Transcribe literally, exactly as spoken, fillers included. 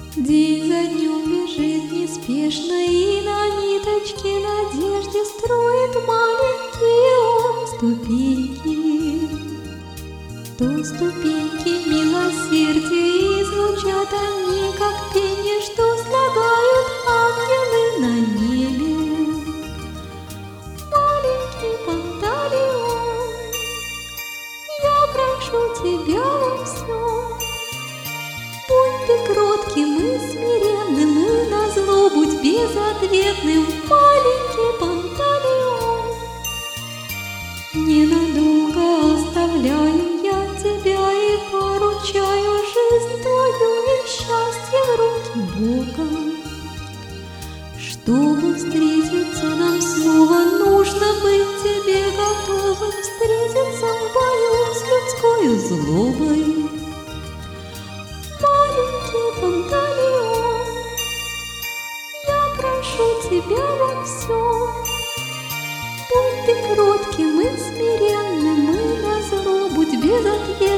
День за днем бежит неспешно, и на ниточке надежды строит маленькие он ступеньки. То ступеньки милосердия, и звучат они, как пение, что слагают ангелы на небе. Маленький Панталеон, я прошу тебя во всем. Будь ты кротким и смиренным, и назло будь безответным, маленький Панталеон. Ненадолго оставляю я тебя и поручаю жизнь твою и счастье в руки Бога. Чтобы встретиться нам снова, нужно быть тебе готовым встретиться в бою с людской злобой. Маленький Панталеон, я прошу тебя во всем. Будь ты кротким и смиренным, и назло будь безответным.